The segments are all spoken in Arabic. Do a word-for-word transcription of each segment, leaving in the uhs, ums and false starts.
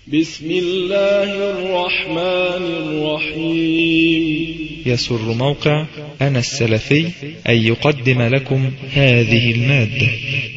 بسم الله الرحمن الرحيم. يسر موقع أنا السلفي أن يقدم لكم هذه المادة.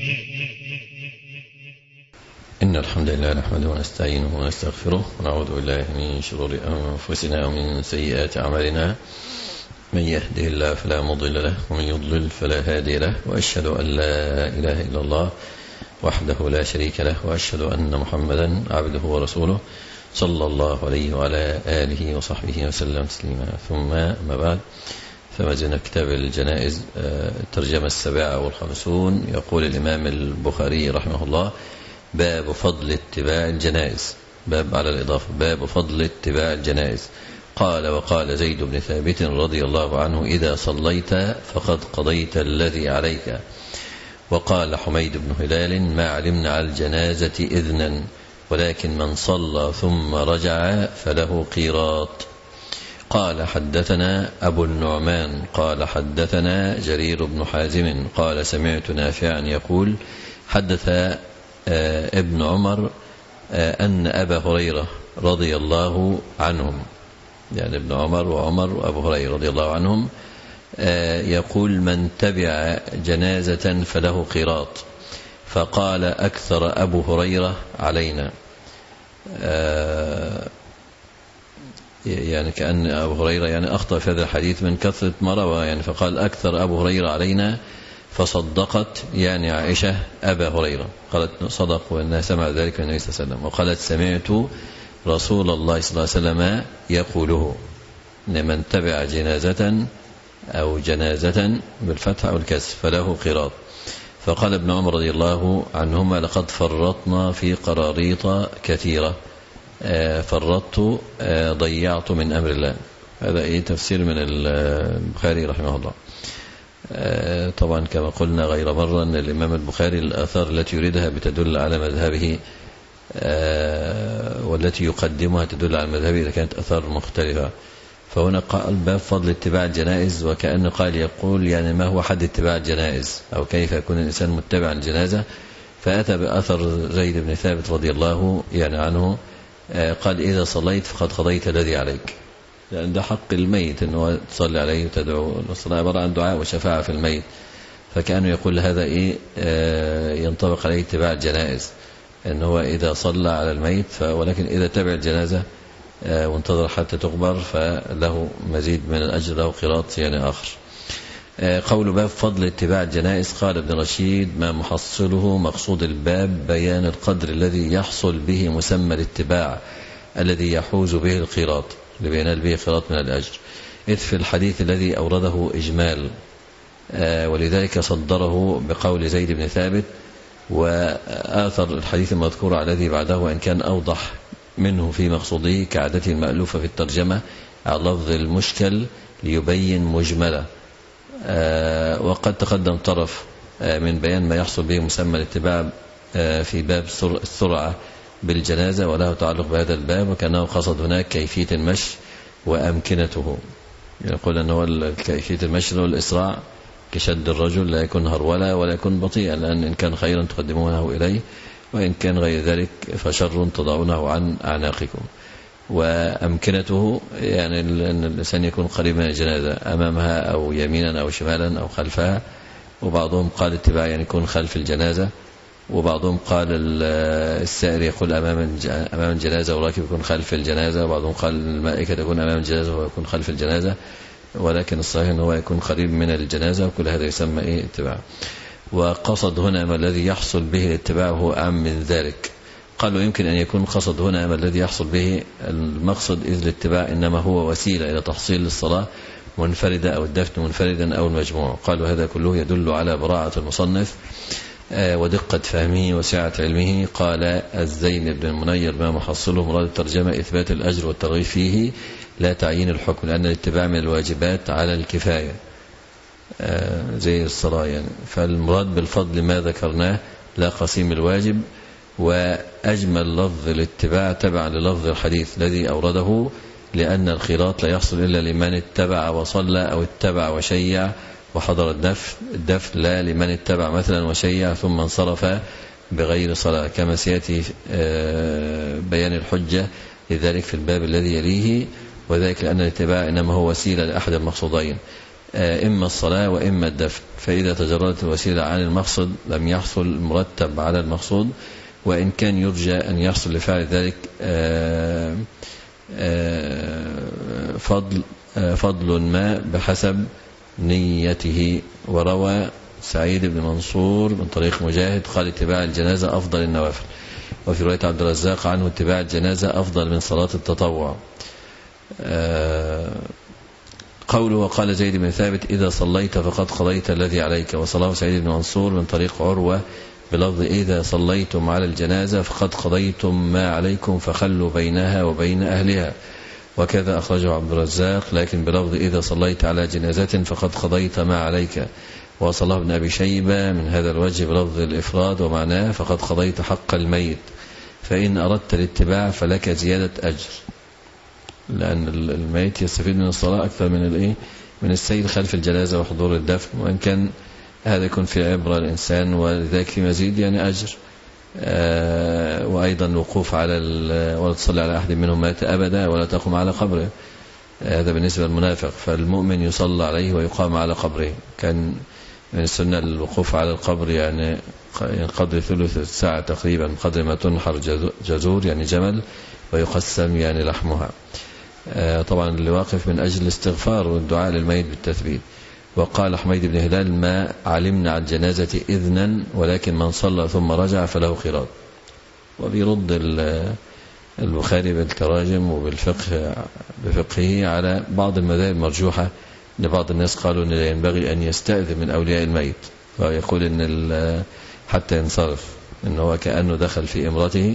إن الحمد لله نحمده ونستعينه ونستغفره ونعوذ بالله من شرور أنفسنا ومن سيئات أعمالنا. من يهده الله فلا مضل له ومن يضلل فلا هادي له، وأشهد أن لا إله إلا الله وحده لا شريك له، وأشهد أن محمدا عبده ورسوله صلى الله عليه وعلى آله وصحبه وسلم تسليما. ثم ما بعد، فما زلنا كتاب الجنائز الترجمة السابعة والخمسون. يقول الإمام البخاري رحمه الله: باب فضل اتباع الجنائز. باب على الإضافة، باب فضل اتباع الجنائز. قال: وقال زيد بن ثابت رضي الله عنه: إذا صليت فقد قضيت الذي عليك. وقال حميد بن هلال: ما علمنا على الجنازة إذنا، ولكن من صلى ثم رجع فله قيراط. قال: حدثنا أبو النعمان قال: حدثنا جرير بن حازم قال: سمعت نافعا يقول: حدث ابن عمر أن أبا هريرة رضي الله عنهم، يعني ابن عمر وعمر وأبو هريرة رضي الله عنهم، يقول: من تبع جنازة فله قيراط. فقال: أكثر أبو هريرة علينا. يعني كأن أبو هريرة يعني أخطأ في هذا الحديث من كثرة ما روى، يعني فقال: أكثر أبو هريرة علينا. فصدقت يعني عائشة أبا هريرة، قالت: صدق وأنها سمع ذلك من النبي صلى الله عليه وسلم. وقالت: سمعت رسول الله صلى الله عليه وسلم يقوله: من تبع جنازة أو جنازة بالفتح أو الكسر فله قيراط. فقال ابن عمر رضي الله عنهما: لقد فرطنا في قراريط كثيرة. فرطت ضيعت من أمر الله. هذا إيه تفسير من البخاري رحمه الله. طبعا كما قلنا غير مرة أن الإمام البخاري الآثار التي يريدها بتدل على مذهبه، والتي يقدمها تدل على مذهبه إذا كانت آثار مختلفة. فهنا قال: باب فضل اتباع الجنائز، وكأن قال يقول يعني ما هو حد اتباع الجنائز، أو كيف يكون الإنسان متبع الجنازة. فأتى بأثر زيد بن ثابت رضي الله يعني عنه، قال: إذا صليت فقد قضيت الذي عليك. لأن ده حق الميت أنه تصلي عليه وتدعو. الصلاة عبارة عن دعاء وشفاعة في الميت، فكأنه يقول هذا إيه ينطبق عليه اتباع الجنائز، أنه إذا صلى على الميت، ولكن إذا تبع الجنازة وانتظر حتى تقبر فله مزيد من الأجر، له قيراط يعني آخر. قول باب فضل اتباع الجنائز. قال ابن رشيد: ما محصله مقصود الباب بيان القدر الذي يحصل به مسمى الاتباع الذي يحوز به القيراط، لبينال به قيراط من الأجر، إذ في الحديث الذي أورده إجمال، ولذلك صدره بقول زيد بن ثابت. وآثر الحديث المذكور الذي بعده وإن كان أوضح منه في مقصوده كعادته المألوفة في الترجمة على لفظ المشكل ليبين مجملة. وقد تقدم طرف من بيان ما يحصل به مسمى الاتباع في باب السرعة بالجنازة، وله تعلق بهذا الباب، وكأنه قصد هناك كيفية المشي وأمكنته. يقول أنه كيفية المشي والإسراع كشد الرجل، لا يكون هرولا ولا يكون بطيئا، لأن إن كان خيرا تقدمونه إليه، وإن كان غير ذلك فشر تضعونه عن أعناقكم. وأمكنته يعني أن الإنسان يكون قريب من الجنازة، أمامها أو يمينا أو شمالا أو خلفها. وبعضهم قال اتباع يعني يكون خلف الجنازة، وبعضهم قال السائر يقول أمام أمام الجنازة وراكب يكون خلف الجنازة، وبعضهم قال الملائكة تكون أمام الجنازة ويكون خلف الجنازة، ولكن الصحيح أنه يكون قريب من الجنازة، وكل هذا يسمى إيه اتباع. وقصد هنا ما الذي يحصل به الاتباع هو أعم من ذلك. قالوا يمكن أن يكون قصد هنا ما الذي يحصل به المقصد، إذ الاتباع إنما هو وسيلة إلى تحصيل الصلاة منفردة أو الدفن منفردا أو المجموع. قالوا هذا كله يدل على براعة المصنف ودقة فهمه وسعة علمه. قال الزين بن المنير: ما محصله مراد الترجمة إثبات الأجر والترغيب فيه، لا تعيين الحكم، لأن الاتباع من الواجبات على الكفاية زي الصلاة يعني. فالمراد بالفضل ما ذكرناه، لا قسيم الواجب. وأجمل لفظ الاتباع تبع للفظ الحديث الذي أورده، لأن الخيراط لا يحصل إلا لمن اتبع وصلى أو اتبع وشيع وحضر الدفن الدفن لا لمن اتبع مثلا وشيع ثم انصرف بغير صلاة، كما سيأتي بيان الحجة لذلك في الباب الذي يليه، وذلك لأن الاتباع إنما هو وسيلة لأحد المقصودين، إما الصلاة وإما الدفن، فإذا تجردت الوسيلة عن المقصد لم يحصل مرتب على المقصود، وإن كان يرجى أن يحصل لفعل ذلك فضل فضل ما بحسب نيته. وروى سعيد بن منصور من طريق مجاهد قال اتباع الجنازة أفضل النوافل، وفي رواية عبد الرزاق عنه اتباع الجنازة أفضل من صلاة التطوع. قوله وقال زيد بن ثابت إذا صليت فقد قضيت الذي عليك، وصلاه سعيد بن منصور من طريق عروة بلفظ إذا صليتم على الجنازة فقد قضيتم ما عليكم فخلوا بينها وبين أهلها، وكذا أخرجه عبد الرزاق لكن بلفظ إذا صليت على جنازة فقد قضيت ما عليك، وصلاه ابن أبي شيبة من هذا الوجه بلفظ الإفراد ومعناه فقد قضيت حق الميت، فإن أردت الاتباع فلك زيادة أجر، لأن الميت يستفيد من الصلاة أكثر من الإيه من السير خلف الجنازة وحضور الدفن، وإن كان هذا يكون في عبرة الإنسان ولذلك في مزيد يعني أجر. آه وأيضا الوقوف على ولا تصلي على أحد منهم مات أبدا ولا تقوم على قبره، آه هذا بالنسبة للمنافق، فالمؤمن يصلى عليه ويقام على قبره. كان من السنة الوقوف على القبر يعني قدر ثلث ساعة تقريبا، قدر ما تنحر جزور يعني جمل ويقسم يعني لحمها. آه طبعا اللي واقف من أجل الاستغفار والدعاء للميت بالتثبيت. وقال حميد بن هلال ما علمنا عن جنازة إذنا ولكن من صلى ثم رجع فله خيرات. وبيرد البخاري بالتراجم وبالفقه بفقهه على بعض المذاهب المرجوحة، لبعض الناس قالوا أن لا ينبغي أن يستأذن من أولياء الميت، ويقول أن حتى ينصرف أنه هو كأنه دخل في امرته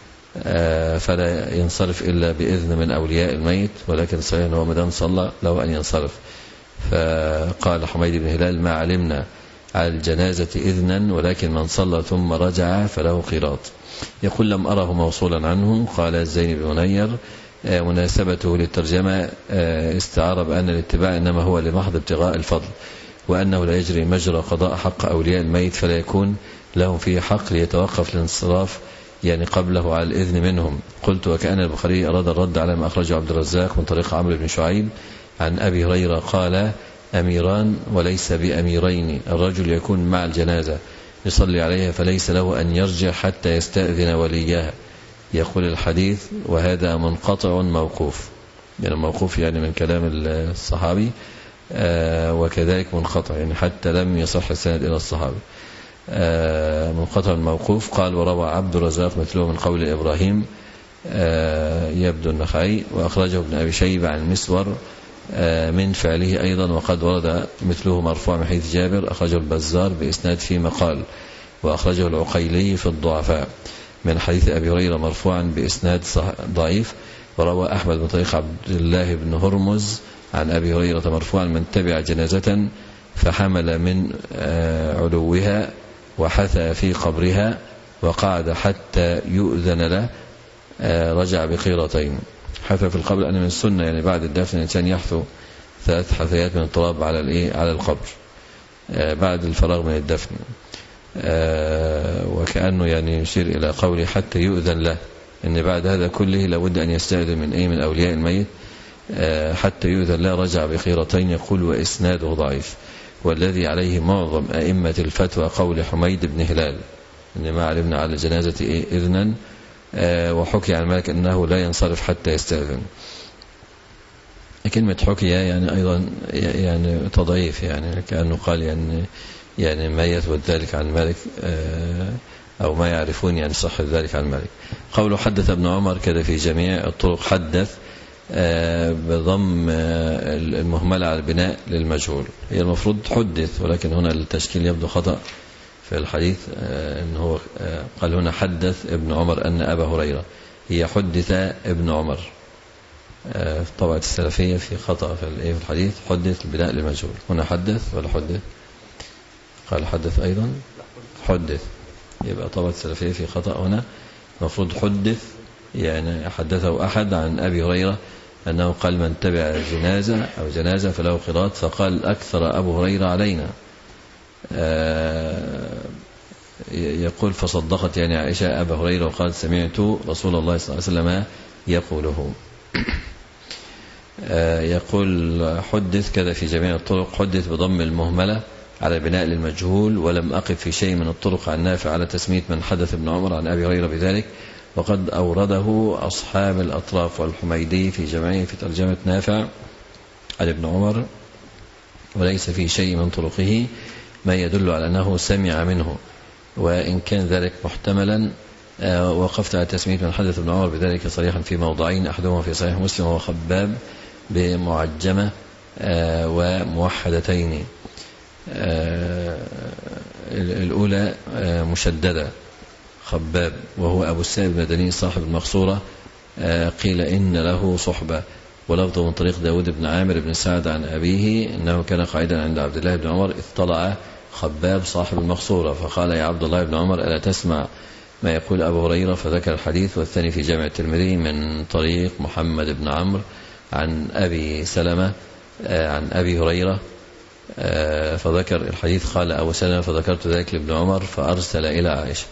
فلا ينصرف إلا بإذن من أولياء الميت، ولكن صحيح أنه مدام صلى له أن ينصرف. فقال حميد بن هلال ما علمنا على الجنازة إذنا ولكن من صلى ثم رجع فله قيراط. يقول لم أره موصولا عنه. قال الزين بن منير مناسبته للترجمة استعار بأن الاتباع إنما هو لمحض ابتغاء الفضل، وأنه لا يجري مجرى قضاء حق أولياء الميت فلا يكون لهم فيه حق ليتوقف الانصراف يعني قبله على الإذن منهم. قلت وكأن البخاري أراد الرد على ما أخرجه عبد الرزاق من طريق عمرو بن شعيب عن أبي هريرة قال أميران وليس بأميرين، الرجل يكون مع الجنازة يصلي عليها فليس له أن يرجع حتى يستأذن وليها. يقول الحديث وهذا منقطع موقوف، يعني موقوف يعني من كلام الصحابي، آه وكذلك منقطع يعني حتى لم يصح السند إلى الصحابي، آه منقطع موقوف. قال وروى عبد الرزاق مثله من قول إبراهيم آه يبدو النخعي، وأخرجه ابن أبي شيبة عن مسور آه من فعله أيضا، وقد ورد مثله مرفوع من حديث جابر أخرجه البزار بإسناد في مقال، وأخرجه العقيلي في الضعفاء من حديث أبي هريرة مرفوعا بإسناد ضعيف. وروى أحمد بن طريق عبد الله بن هرمز عن أبي هريرة مرفوعا من تبع جنازة فحمل من علوها وحثى في قبرها وقعد حتى يؤذن له رجع بقيرتين. حثى في القبر أن من السنة يعني بعد الدفن الإنسان يحثو ثلاث حثيات من التراب على الإيه على القبر بعد الفراغ من الدفن، وكأنه يعني يشير إلى قوله حتى يؤذن له، إن بعد هذا كله لابد أن يستأذن من أي من أولياء الميت حتى يؤذن له رجع بخيرتين. يقول وإسناده ضعيف، والذي عليه معظم أئمة الفتوى قول حميد بن هلال إن ما علمنا على الجنازة إيه إذنا، وحكي عن مالك أنه لا ينصرف حتى يستأذن. كلمة حكي يعني أيضا يعني تضعيف، يعني كأنه قال يعني يعني ما يثبت ذلك عن مالك أو ما يعرفون يعني صح ذلك عن مالك. قوله حدث ابن عمر كذا في جميع الطرق، حدث بضم المهملة على البناء للمجهول، هي المفروض حدث، ولكن هنا التشكيل يبدو خطأ في الحديث، أنه قال هنا حدث ابن عمر أن أبا هريرة، هي حدث ابن عمر. في طبعة السلفية في خطأ في الحديث حدث البناء للمجهول، هنا حدث ولا حدث؟ قال حدث أيضا حدث، يبقى طبعة السلفية في خطأ هنا، المفروض حدث يعني حدثه أحد عن أبي هريرة أنه قال من تبع جنازة أو جنازة فله قيراط، فقال أكثر أبو هريرة علينا. يقول فصدقت يعني عائشة أبا هريرة وقالت سمعت رسول الله صلى الله عليه وسلم يقوله. يقول حدث كذا في جميع الطرق، حدث بضم المهملة على بناء للمجهول، ولم أقف في شيء من الطرق عن نافع على تسمية من حدث ابن عمر عن أبي هريرة بذلك، وقد أورده أصحاب الأطراف والحميدي في جمعه في ترجمة نافع عن ابن عمر، وليس في شيء من طرقه ما يدل على أنه سمع منه، وإن كان ذلك محتملا وقفت على تسمية من حدث ابن عمر بذلك صريحا في موضعين، أحدهما في صحيح مسلم وهو خباب بمعجمة وموحدتين، الأولى مشددة خباب وهو أبو السائب المدني صاحب المقصورة، قيل إن له صحبة، ولفظه من طريق داود بن عامر بن سعد عن أبيه أنه كان قاعدا عند عبد الله بن عمر إذ طلع خباب صاحب المقصورة فقال يا عبد الله بن عمر ألا تسمع ما يقول أبو هريرة، فذكر الحديث. والثاني في جامع الترمذي من طريق محمد بن عمرو عن أبي سلمة عن أبي هريرة فذكر الحديث، قال أبو سلمة فذكرت ذلك لابن عمر فأرسل إلى عائشة،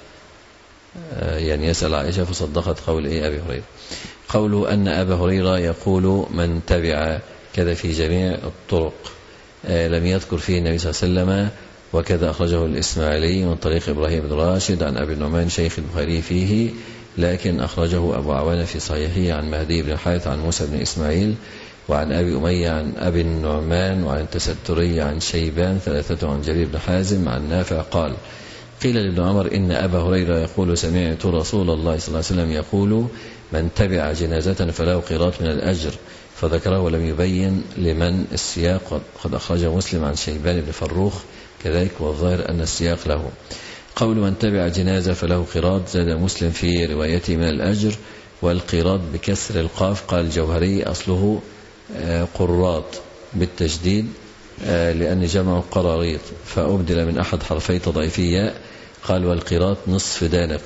يعني يسأل عائشة فصدقت قول إيه أبي هريرة. قوله أن أبا هريرة يقول من تبع كذا في جميع الطرق، لم يذكر فيه النبي صلى الله عليه وسلم، وكذا أخرجه الإسماعيلي من طريق إبراهيم بن راشد عن أبي النعمان شيخ البخاري فيه، لكن أخرجه أبو عوانة في صحيحه عن مهدي بن الحارث عن موسى بن إسماعيل وعن أبي أمية عن أبي النعمان وعن التستري عن شيبان ثلاثة عن جرير بن حازم عن نافع قال قيل لابن عمر إن أبا هريرة يقول سمعت رسول الله صلى الله عليه وسلم يقول من تبع جنازة فله قيراط من الأجر، فذكره ولم يبين لمن السياق، قد أخرجه مسلم عن شيبان بن فروخ كذلك، والظاهر أن السياق له. قول من تبع جنازة فله قيراط زاد مسلم في روايته من الأجر، والقيراط بكسر القاف قال الجوهري أصله قراط بالتجديد لأن جمع قراريط فأبدل من أحد حرفي تضعيفية، قال والقيراط نصف دانق،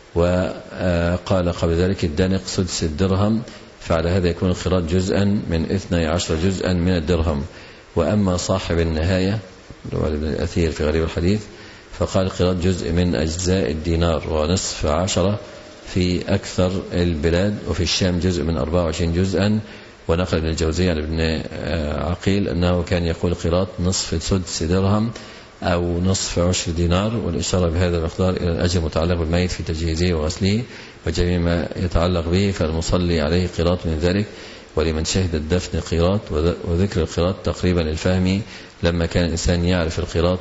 وقال قبل ذلك الدانق سدس الدرهم، فعلى هذا يكون القيراط جزءا من اثني عشر جزءا من الدرهم. وأما صاحب النهاية ابن الأثير في غريب الحديث فقال القيراط جزء من أجزاء الدينار ونصف عشرة في أكثر البلاد، وفي الشام جزء من أربعة وعشرين جزءا. ونقل ابن الجوزي عن ابن عقيل أنه كان يقول قيراط نصف سدس درهم أو نصف عشر دينار، والإشارة بهذا المقدار إلى الأجر المتعلق بالميت في تجهيزه وغسله وجميع ما يتعلق به، فالمصلي عليه قيراط من ذلك، ولمن شهد الدفن قيراط. وذكر القيراط تقريبا الفهم لما كان الإنسان يعرف القيراط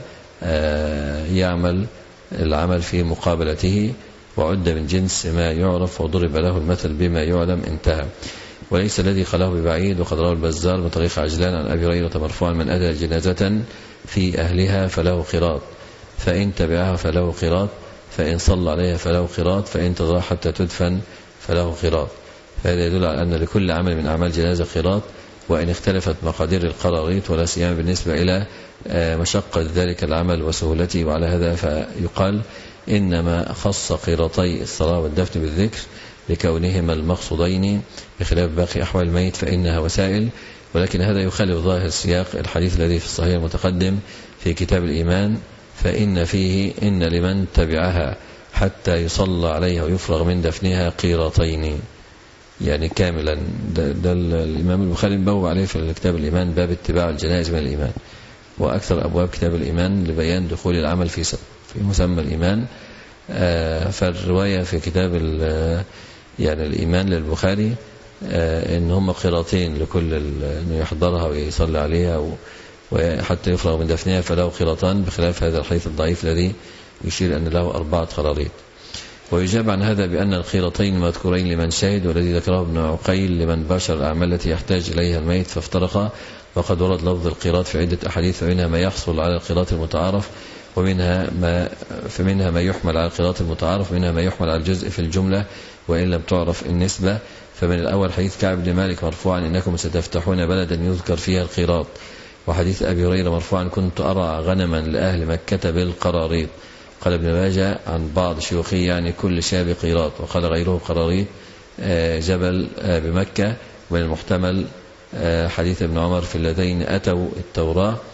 ويعمل العمل في مقابلته، وعد من جنس ما يعرف وضرب له المثل بما يعلم انتهى. وليس الذي قاله ببعيد، وقد روى البزار من طريق عجلان عن أبي هريرة مرفوعا من أدى جنازة في أهلها فله قيراط، فإن تبعها فله قيراط، فإن صلى عليها فله قيراط، فإن تضرع حتى تدفن فله قيراط. فهذا يدل على أن لكل عمل من أعمال جنازة قيراط، وإن اختلفت مقادير القراريط ولا سيما بالنسبة إلى مشقة ذلك العمل وسهولته. وعلى هذا فيقال إنما خص قيراطي الصلاة والدفن بالذكر لكونهما المقصودين بخلاف باقي أحوال الميت فإنها وسائل، ولكن هذا يخالف ظاهر السياق الحديث الذي في الصحيح المتقدم في كتاب الإيمان، فإن فيه إن لمن تبعها حتى يصلى عليها ويفرغ من دفنها قيراطين، يعني كاملا. ده, ده الإمام البخاري مبوب عليه في كتاب الإيمان باب اتباع الجنائز من الإيمان، وأكثر أبواب كتاب الإيمان لبيان دخول العمل في في مسمى الإيمان. فالرواية في كتاب يعني الإيمان للبخاري إن هم قيراطين لكل إنه يحضرها ويصلي عليها وحتى يفرغ من دفنها فله قيراطان، بخلاف هذا الحديث الضعيف الذي يشير أن له أربعة قراريط. ويجاب عن هذا بأن القيراطين مذكورين لمن شهد، والذي ذكره ابن عقيل لمن باشر الأعمال التي يحتاج إليها الميت فافترقا. وقد ورد لفظ القيراط في عدة أحاديث، فمنها ما يحصل على القيراط المتعارف، ومنها ما فمنها ما يحمل على القيراط المتعارف، ومنها ما يحمل على الجزء في الجملة وإن لم تعرف النسبة. فمن الأول حديث كعب بن مالك مرفوعا إنكم ستفتحون بلدا يذكر فيها القيراط، وحديث أبي هريرة مرفوعا كنت أرى غنما لأهل مكة بالقراريط. قال ابن ماجه عن بعض شيوخه يعني كل شاب قيراط، وقال غيره قراريط جبل بمكة. ومن المحتمل حديث ابن عمر في اللذين أتوا التوراة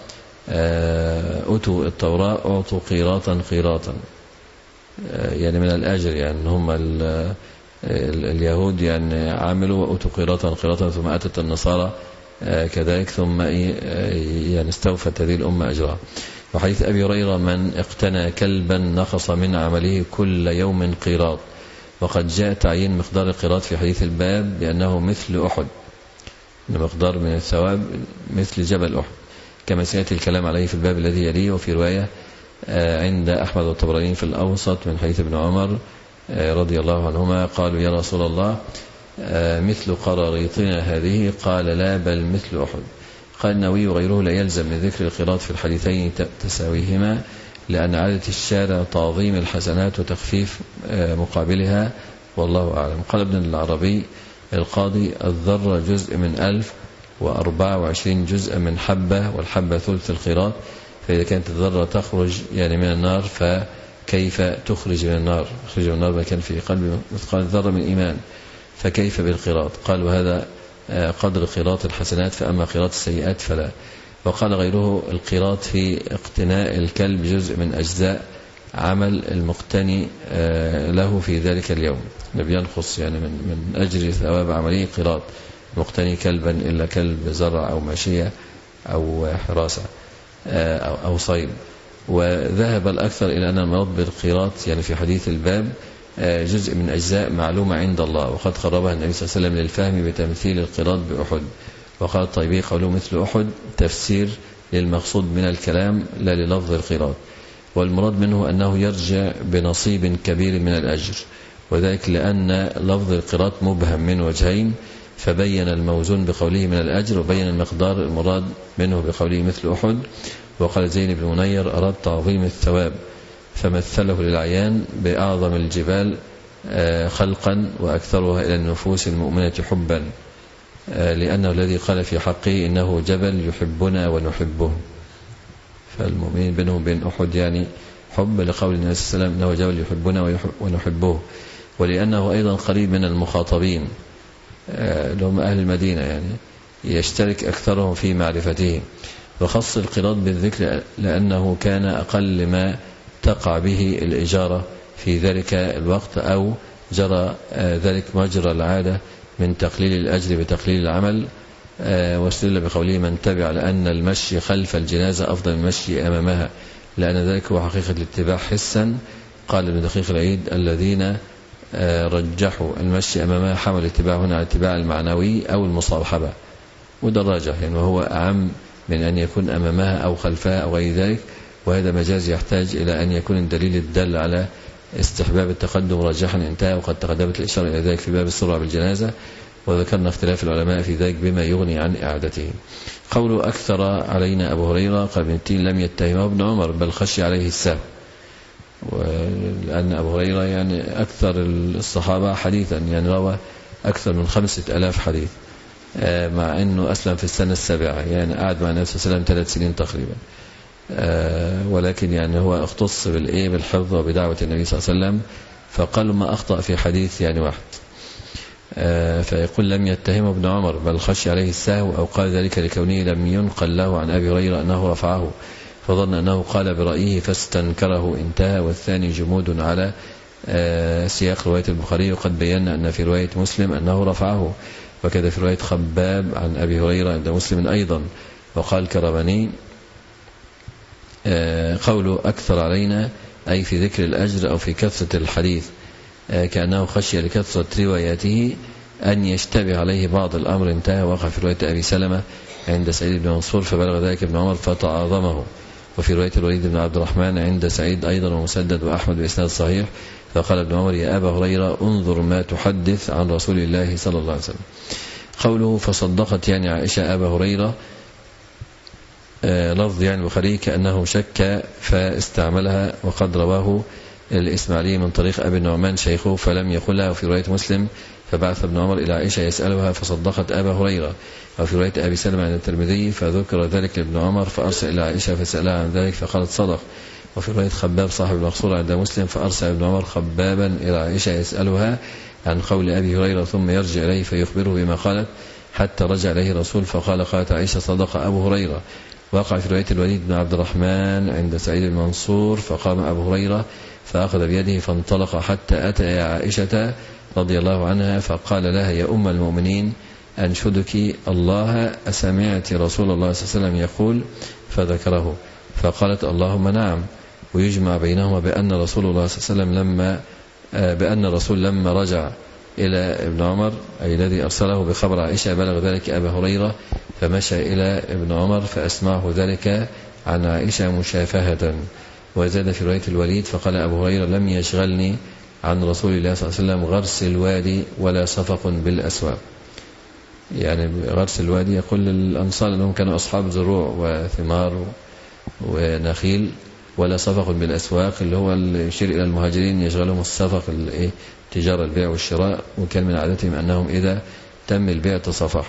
أتوا التوراة أعطوا قيراطا قيراطا، يعني من الأجر، يعني هم اليهود يعني عملوا وأتوا قيراطا قيراطا، ثم أتت النصارى كذلك، ثم يعني استوفت هذه الأمة أجرها. وحديث أبي هريرة: من اقتنى كلبا نقص من عمله كل يوم قيراط. وقد جاء تعيين مقدار القيراط في حديث الباب بأنه مثل أحد، مقدار من الثواب مثل جبل أحد، كما سيأتي الكلام عليه في الباب الذي يليه. وفي رواية عند أحمد والطبراني في الأوسط من حديث ابن عمر رضي الله عنهما قالوا: يا رسول الله مثل قراريطنا هذه؟ قال: لا، بل مثل أحد. قال النووي وغيره: لا يلزم من ذكر القيراط في الحديثين تساويهما، لأن عادة الشارع تعظيم الحسنات وتخفيف مقابلها، والله أعلم. قال ابن العربي القاضي: الذرة جزء من ألف وأربعة وعشرين جزءا من حبة، والحبة ثلث القيراط، فإذا كانت الذرة تخرج يعني من النار فكيف تخرج من النار؟ تخرج من النار ما كان في قلب مثقال الذرة من إيمان، فكيف بالقيراط؟ قال: وهذا قدر قيراط الحسنات، فأما قيراط السيئات فلا. وقال غيره: القيراط في اقتناء الكلب جزء من أجزاء عمل المقتني له في ذلك اليوم، بينقص يعني من من أجر ثواب عمله قيراط مقتني كلبا إلا كلب زرع أو ماشية أو حراسة أو صيد. وذهب الأكثر إلى أن المراد بالقيراط يعني في حديث الباب جزء من أجزاء معلومة عند الله، وقد قربها النبي صلى الله عليه وسلم للفهم بتمثيل القيراط بأحد. وقال الطيبي: قوله مثل أحد تفسير للمقصود من الكلام لا للفظ القيراط، والمراد منه أنه يرجع بنصيب كبير من الأجر، وذلك لأن لفظ القيراط مبهم من وجهين، فبين الموزون بقوله من الأجر، وبين المقدار المراد منه بقوله مثل أحد. وقال زين بن منير: أراد تعظيم الثواب فمثله للعيان بأعظم الجبال خلقا وأكثرها إلى النفوس المؤمنة حبا، لأنه الذي قال في حقه إنه جبل يحبنا ونحبه، فالمؤمنين بينهم بين أحد يعني حب، لقول النبي صلى الله عليه وسلم إنه جبل يحبنا ونحبه، ولأنه أيضا قريب من المخاطبين لهم أهل المدينة، يعني يشترك أكثرهم في معرفته. وخص القيراط بالذكر لأنه كان أقل ما تقع به الإجارة في ذلك الوقت، أو جرى ذلك مجرى العادة من تقليل الأجر بتقليل العمل. واستدل بقوله من تبع لأن المشي خلف الجنازة أفضل من المشي أمامها، لأن ذلك هو حقيقة الاتباع حسا. قال ابن دقيق العيد: الذين رجحوا المشي أمامها حمل الاتباع هنا على الاتباع المعنوي أو المصاحبة، ودراجة يعني وهو أعم من أن يكون أمامها أو خلفها أو غير ذلك. وهذا مجاز يحتاج إلى أن يكون الدليل الدل على استحباب التقدم راجحا انتهى، وقد تقدمت الإشارة إلى ذلك في باب السرعة بالجنازة، وذكرنا اختلاف العلماء في ذلك بما يغني عن إعادته. قوله أكثر علينا أبو هريرة قال ابن التين: لم يتهمه ابن عمر بل خشي عليه السهو، ولأن أبو هريرة يعني أكثر الصحابة حديثا، يعني روى أكثر من خمسة ألاف حديث، مع أنه أسلم في السنة السابعة، يعني قعد مع النبي صلى الله عليه وسلم ثلاث سنين تقريبا، ولكن يعني هو اختص بالإيه بالحفظ وبدعوة النبي صلى الله عليه وسلم، فقال ما أخطأ في حديث يعني واحد. فيقول لم يتهمه ابن عمر بل خشي عليه السهو، أو قال ذلك لكونه لم ينقل له عن أبي هريرة أنه رفعه فظن أنه قال برأيه فاستنكره انتهى. والثاني جمود على سياق رواية البخاري، وقد بينا أن في رواية مسلم أنه رفعه، وكذا في رواية خباب عن أبي هريرة عند مسلم أيضا. وقال كرمني قوله أكثر علينا أي في ذكر الأجر أو في كثرة الحديث، كأنه خشي لكثرة رواياته أن يشتبه عليه بعض الأمر انتهى. وقع في رواية أبي سلمة عند سعيد بن منصور فبلغ ذلك ابن عمر فتعاظمه. وفي رواية الوليد بن عبد الرحمن عند سعيد أيضا ومسدد وأحمد بإسناد صحيح، فقال ابن عمر يا أبا هريرة انظر ما تحدث عن رسول الله صلى الله عليه وسلم. قوله فصدقت يعني عائشة أبا هريرة، لفظ يعني البخاري كأنه شك فاستعملها، وقد رواه الإسماعيلي من طريق أبي النعمان شيخه فلم يقلها. وفي رواية مسلم فبعث ابن عمر إلى عائشة يسألها فصدقت أبا هريرة. وفي رواية أبي سلمة عند الترمذي فذكر ذلك لابن عمر فأرسل إلى عائشة فسألها عن ذلك فقالت صدق. وفي رواية خباب صاحب المقصور عند مسلم فأرسل ابن عمر خبابا إلى عائشة يسألها عن قول أبي هريرة ثم يرجع إليه فيخبره بما قالت، حتى رجع إليه الرسول فقال قالت عائشة صدق أبو هريرة. وقع في رواية الوليد بن عبد الرحمن عند سعيد المنصور فقام أبو هريرة فأخذ بيده فانطلق حتى أتى عائشة رضي الله عنها فقال لها يا أم المؤمنين أنشدك الله أسمعت رسول الله صلى الله عليه وسلم يقول؟ فذكره فقالت اللهم نعم. ويجمع بينهما بأن رسول الله صلى الله عليه وسلم لما بأن الرسول لما رجع إلى ابن عمر أي الذي أرسله بخبر عائشة بلغ ذلك أبا هريرة فمشى إلى ابن عمر فأسمعه ذلك عن عائشة مشافهة. وزاد في رواية الوليد فقال أبو هريرة لم يشغلني عن رسول الله صلى الله عليه وسلم غرس الوادي ولا صفق بالأسواق. يعني غرس الوادي يقول للأنصار أنهم كانوا أصحاب زروع وثمار ونخيل، ولا صفق بالأسواق اللي هو يشير إلى المهاجرين يشغلهم الصفق التجارة البيع والشراء، وكان من عادتهم أنهم إذا تم البيع تصفح.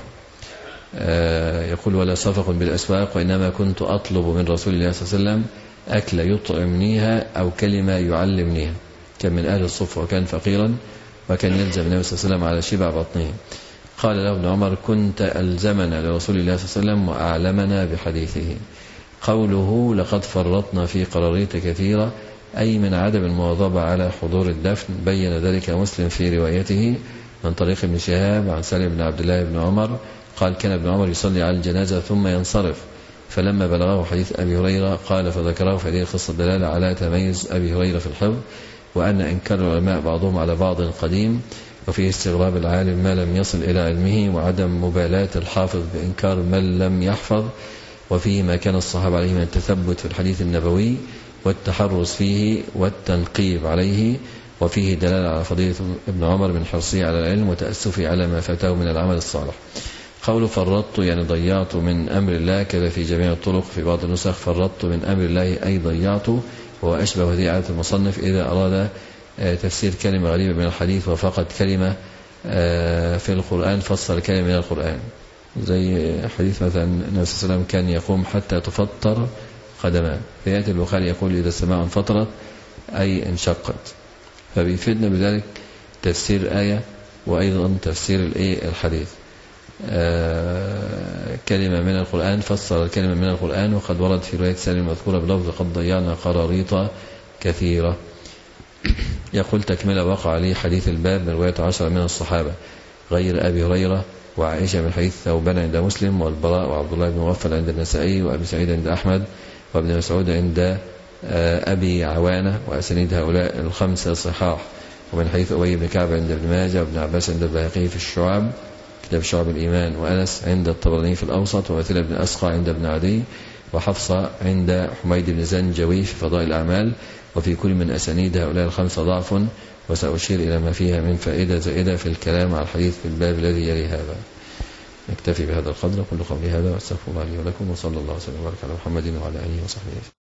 يقول ولا صفق بالأسواق وإنما كنت أطلب من رسول الله صلى الله عليه وسلم أكل يطعمنيها أو كلمة يعلمنيها. كان من أهل الصفة وكان فقيرا وكان يلزم النبي صلى الله عليه وسلم على شبع بطنه. قال له ابن عمر كنت ألزمنا لرسول الله صلى الله عليه وسلم وأعلمنا بحديثه. قوله لقد فرطنا في قراريط كثيرة أي من عدم المواظبة على حضور الدفن. بين ذلك مسلم في روايته من طريق ابن شهاب عن سالم بن عبد الله بن عمر قال كان ابن عمر يصلي على الجنازة ثم ينصرف، فلما بلغه حديث أبي هريرة قال فذكره في هذه القصة دلالة على تميز أبي هريرة في الحفظ، وأن إنكار العلماء بعضهم على بعض قديم، وفيه استغراب العالم ما لم يصل إلى علمه، وعدم مبالاة الحافظ بإنكار من لم يحفظ، وفيه ما كان الصحابة عليه من التثبت في الحديث النبوي والتحرز فيه والتنقيب عليه، وفيه دلالة على فضيلة ابن عمر من حرصه على العلم وتأسفه على ما فاته من العمل الصالح. قول فرطت يعني ضيعت من أمر الله كذا في جميع الطرق، في بعض النسخ فرطت من أمر الله أي ضيعته، وهو أشبه هذه عادة المصنف إذا أراد تفسير كلمة غريبة من الحديث وفقد كلمة في القرآن فسر كلمة من القرآن، زي حديث مثلا النبي صلى الله عليه وسلم كان يقوم حتى تفطر قدماه، فيأتي البخاري يقول إذا السماء انفطرت أي انشقت، فبيفيدنا بذلك تفسير آية وأيضا تفسير الحديث. آه كلمة من القرآن فسر الكلمة من القرآن، وقد ورد في رواية سالم المذكورة بلفظ قد ضيعنا قراريط كثيرة. يقول تكملة وقع عليه حديث الباب من رواية عشرة من الصحابة غير أبي هريرة وعائشة من حديث ثوبان عند مسلم والبراء وعبد الله بن مغفل عند النسائي وأبي سعيد عند أحمد وابن مسعود عند أبي عوانة، وأسانيد هؤلاء الخمسة صحاح. ومن حديث أبي بن كعب عند ابن ماجه وابن عباس عند البيهقي في الشعب كتاب شعب الإيمان، وأنس عند الطبراني في الأوسط، ومثل ابن أسقى عند ابن عدي، وحفصة عند حميد بن زنجوي في فضائل الأعمال. وفي كل من أسانيد هؤلاء الخمسة ضعف، وسأشير إلى ما فيها من فائدة زائدة في الكلام على الحديث في الباب الذي يلي هذا. نكتفي بهذا القدر. كل قولي هذا واستغفر الله لي ولكم، وصلى الله وسلم وبارك على محمد وعلى آله وصحبه.